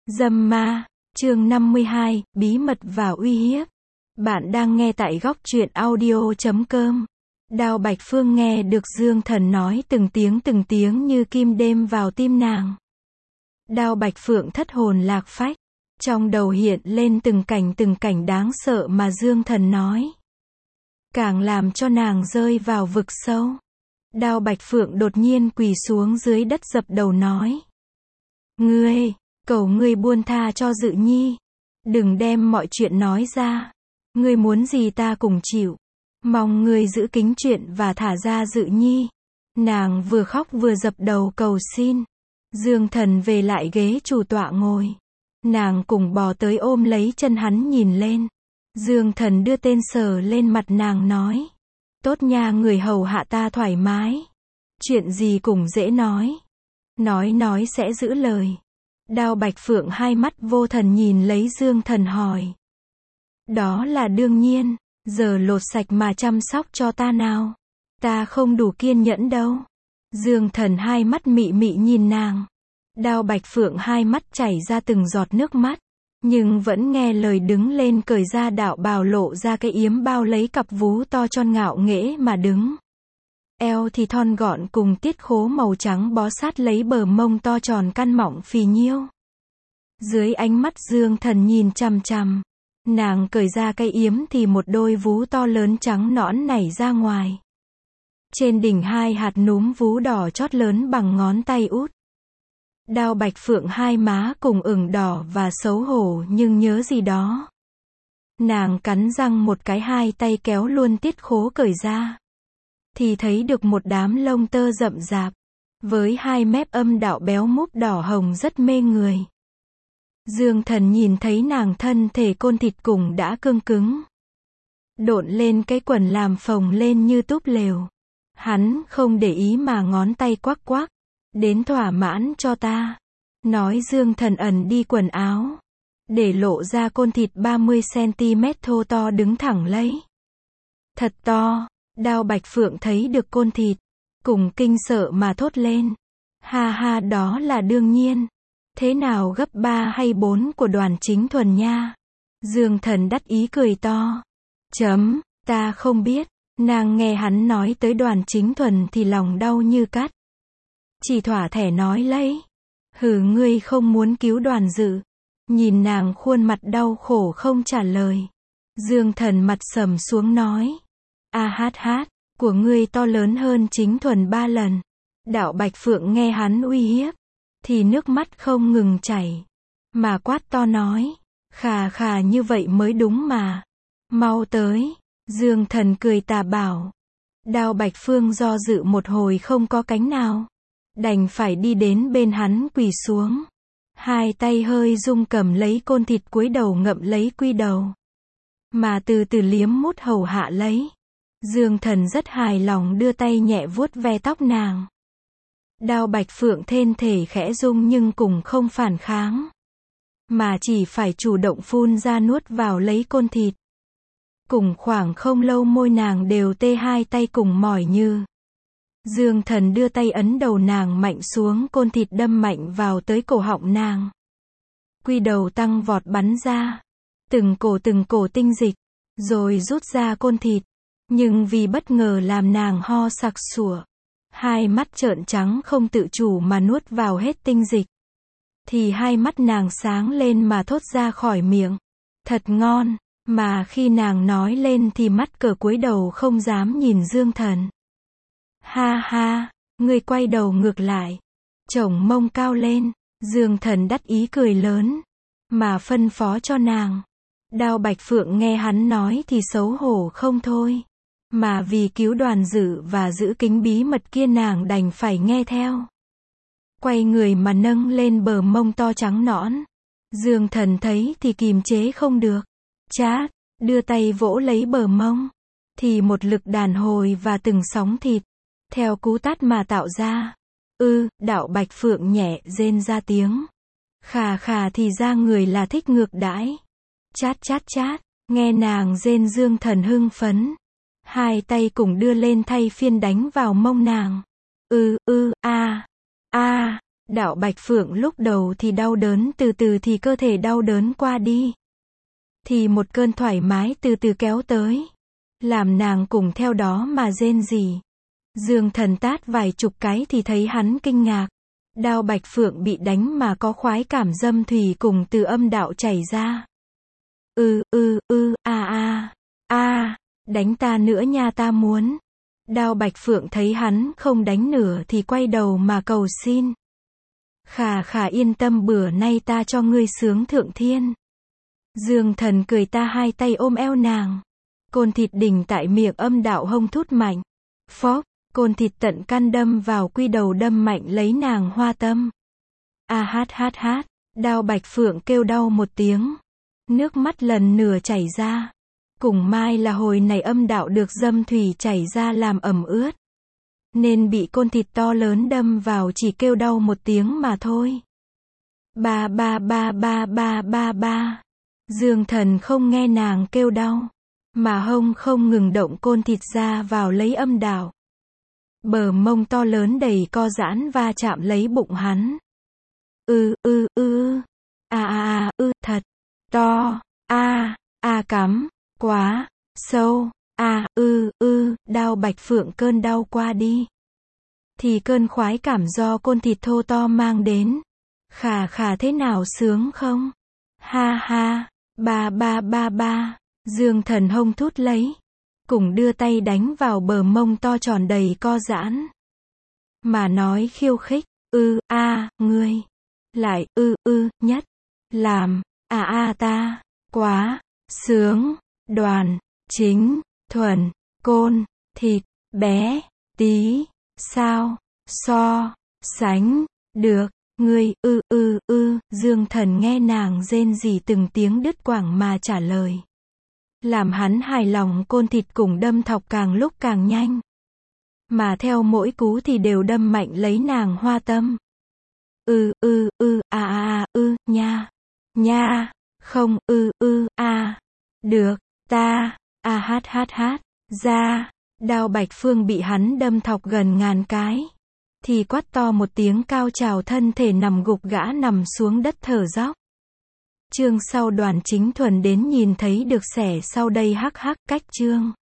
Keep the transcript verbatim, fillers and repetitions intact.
Dâm ma, chương năm mươi hai, bí mật và uy hiếp. Bạn đang nghe tại góc truyện audio chấm com. Đao Bạch Phương nghe được Dương Thần nói từng tiếng từng tiếng như kim đêm vào tim nàng. Đao Bạch Phượng thất hồn lạc phách. Trong đầu hiện lên từng cảnh từng cảnh đáng sợ mà Dương Thần nói. Càng làm cho nàng rơi vào vực sâu. Đao Bạch Phượng đột nhiên quỳ xuống dưới đất dập đầu nói. Ngươi, cầu ngươi buông tha cho Dự Nhi. Đừng đem mọi chuyện nói ra. Ngươi muốn gì ta cùng chịu. Mong ngươi giữ kín chuyện và thả ra Dự Nhi. Nàng vừa khóc vừa dập đầu cầu xin. Dương Thần về lại ghế chủ tọa ngồi. Nàng cùng bò tới ôm lấy chân hắn nhìn lên. Dương Thần đưa tên sờ lên mặt nàng nói. Tốt nha, người hầu hạ ta thoải mái. Chuyện gì cũng dễ nói. Nói nói sẽ giữ lời. Đao Bạch Phượng hai mắt vô thần nhìn lấy Dương Thần hỏi. Đó là đương nhiên. Giờ lột sạch mà chăm sóc cho ta nào. Ta không đủ kiên nhẫn đâu. Dương Thần hai mắt mị mị nhìn nàng. Đao Bạch Phượng hai mắt chảy ra từng giọt nước mắt. Nhưng vẫn nghe lời đứng lên cởi ra đạo bào lộ ra cái yếm bao lấy cặp vú to tròn ngạo nghễ mà đứng. Eo thì thon gọn cùng tiết khố màu trắng bó sát lấy bờ mông to tròn căn mọng phì nhiêu. Dưới ánh mắt Dương Thần nhìn chằm chằm. Nàng cởi ra cái yếm thì một đôi vú to lớn trắng nõn nảy ra ngoài. Trên đỉnh hai hạt núm vú đỏ chót lớn bằng ngón tay út. Đao Bạch Phượng hai má cùng ửng đỏ và xấu hổ nhưng nhớ gì đó. Nàng cắn răng một cái, hai tay kéo luôn tiết khố cởi ra. Thì thấy được một đám lông tơ rậm rạp. Với hai mép âm đạo béo múp đỏ hồng rất mê người. Dương Thần nhìn thấy nàng thân thể côn thịt cùng đã cương cứng. Độn lên cái quần làm phồng lên như túp lều. Hắn không để ý mà ngón tay quắc quắc. Đến thỏa mãn cho ta. Nói Dương Thần ẩn đi quần áo. Để lộ ra côn thịt ba mươi xăng-ti-mét thô to đứng thẳng lấy. Thật to. Đao Bạch Phượng thấy được côn thịt. Cùng kinh sợ mà thốt lên. Ha ha, đó là đương nhiên. Thế nào gấp ba hay bốn của Đoàn Chính Thuần nha. Dương Thần đắc ý cười to. Chấm, ta không biết. Nàng nghe hắn nói tới Đoàn Chính Thuần thì lòng đau như cắt. Chỉ thỏa thẻ nói lấy. Hừ, ngươi không muốn cứu Đoàn Dự. Nhìn nàng khuôn mặt đau khổ không trả lời. Dương Thần mặt sầm xuống nói. A hát hát, của ngươi to lớn hơn Chính Thuần ba lần. Đạo Bạch Phượng nghe hắn uy hiếp. Thì nước mắt không ngừng chảy. Mà quát to nói. Khà khà như vậy mới đúng mà. Mau tới. Dương Thần cười tà bảo. Đao Bạch Phương do dự một hồi không có cánh nào. Đành phải đi đến bên hắn quỳ xuống. Hai tay hơi rung cầm lấy côn thịt cúi đầu ngậm lấy quy đầu. Mà từ từ liếm mút hầu hạ lấy. Dương Thần rất hài lòng đưa tay nhẹ vuốt ve tóc nàng. Đao Bạch Phượng thân thể khẽ rung nhưng cùng không phản kháng. Mà chỉ phải chủ động phun ra nuốt vào lấy côn thịt. Cùng khoảng không lâu môi nàng đều tê, hai tay cùng mỏi như. Dương Thần đưa tay ấn đầu nàng mạnh xuống, côn thịt đâm mạnh vào tới cổ họng nàng. Quy đầu tăng vọt bắn ra. Từng cổ từng cổ tinh dịch. Rồi rút ra côn thịt. Nhưng vì bất ngờ làm nàng ho sặc sủa. Hai mắt trợn trắng không tự chủ mà nuốt vào hết tinh dịch. Thì hai mắt nàng sáng lên mà thốt ra khỏi miệng. Thật ngon. Mà khi nàng nói lên thì mắt cờ cúi đầu không dám nhìn Dương Thần. Ha ha, ngươi quay đầu ngược lại. Chổng mông cao lên. Dương Thần đắc ý cười lớn. Mà phân phó cho nàng. Đao Bạch Phượng nghe hắn nói thì xấu hổ không thôi. Mà vì cứu Đoàn Dự và giữ kín bí mật kia nàng đành phải nghe theo. Quay người mà nâng lên bờ mông to trắng nõn. Dương Thần thấy thì kìm chế không được. Chát, đưa tay vỗ lấy bờ mông. Thì một lực đàn hồi và từng sóng thịt. Theo cú tát mà tạo ra. Ư, đạo Bạch Phượng nhẹ rên ra tiếng. Khà khà thì ra người là thích ngược đãi. Chát chát chát, nghe nàng rên Dương Thần hưng phấn. Hai tay cùng đưa lên thay phiên đánh vào mông nàng. Ư, ư, a, a, Đạo Bạch Phượng lúc đầu thì đau đớn, từ từ thì cơ thể đau đớn qua đi. Thì một cơn thoải mái từ từ kéo tới. Làm nàng cùng theo đó mà rên rỉ. Dương Thần tát vài chục cái thì thấy hắn kinh ngạc. Đao Bạch Phượng bị đánh mà có khoái cảm dâm thủy cùng từ âm đạo chảy ra. Ư ư ư, a a, a, đánh ta nữa nha, ta muốn. Đao Bạch Phượng thấy hắn không đánh nửa thì quay đầu mà cầu xin. Khà khà, yên tâm, bữa nay ta cho ngươi sướng thượng thiên. Dương Thần cười, ta hai tay ôm eo nàng. Côn thịt đỉnh tại miệng âm đạo hông thút mạnh. Phóp, côn thịt tận căn đâm vào quy đầu, đâm mạnh lấy nàng hoa tâm. A hát hát hát, Đao Bạch Phượng kêu đau một tiếng. Nước mắt lần nửa chảy ra. Cùng mai là hồi này âm đạo được dâm thủy chảy ra làm ẩm ướt. Nên bị côn thịt to lớn đâm vào chỉ kêu đau một tiếng mà thôi. Ba ba ba ba ba ba ba. Dương Thần không nghe nàng kêu đau. Mà hông không ngừng động côn thịt ra vào lấy âm đạo. Bờ mông to lớn đầy co giãn va chạm lấy bụng hắn. Ư ư ư. A a a, ư, thật. To. A. A cắm. Quá. Sâu. A. Ư ư. Đao Bạch Phượng cơn đau qua đi. Thì cơn khoái cảm do côn thịt thô to mang đến. Khà khà, thế nào sướng không? Ha ha. Ba ba ba ba. Dương Thần hông thút lấy. Cùng đưa tay đánh vào bờ mông to tròn đầy co giãn. Mà nói khiêu khích. Ư, a, ngươi. Lại, ư, ư, nhất. Làm, à a ta. Quá. Sướng. Đoàn. Chính. Thuần. Côn. Thịt. Bé. Tí. Sao. So. Sánh. Được. Ngươi, ư, ư, ư. Dương Thần nghe nàng rên rỉ từng tiếng đứt quãng mà trả lời. Làm hắn hài lòng, côn thịt cùng đâm thọc càng lúc càng nhanh. Mà theo mỗi cú thì đều đâm mạnh lấy nàng hoa tâm. Ư ư ư, a a a, ư, nha. Nha. Không, ư ư, a. Được, ta, a hát hát hát. Ra. Đao Bạch Phương bị hắn đâm thọc gần ngàn cái. Thì quát to một tiếng, cao trào thân thể nằm gục, gã nằm xuống đất thở dốc. Chương sau, Đoàn Chính Thuần đến nhìn thấy được xẻ sau đây hắc hắc, cách chương.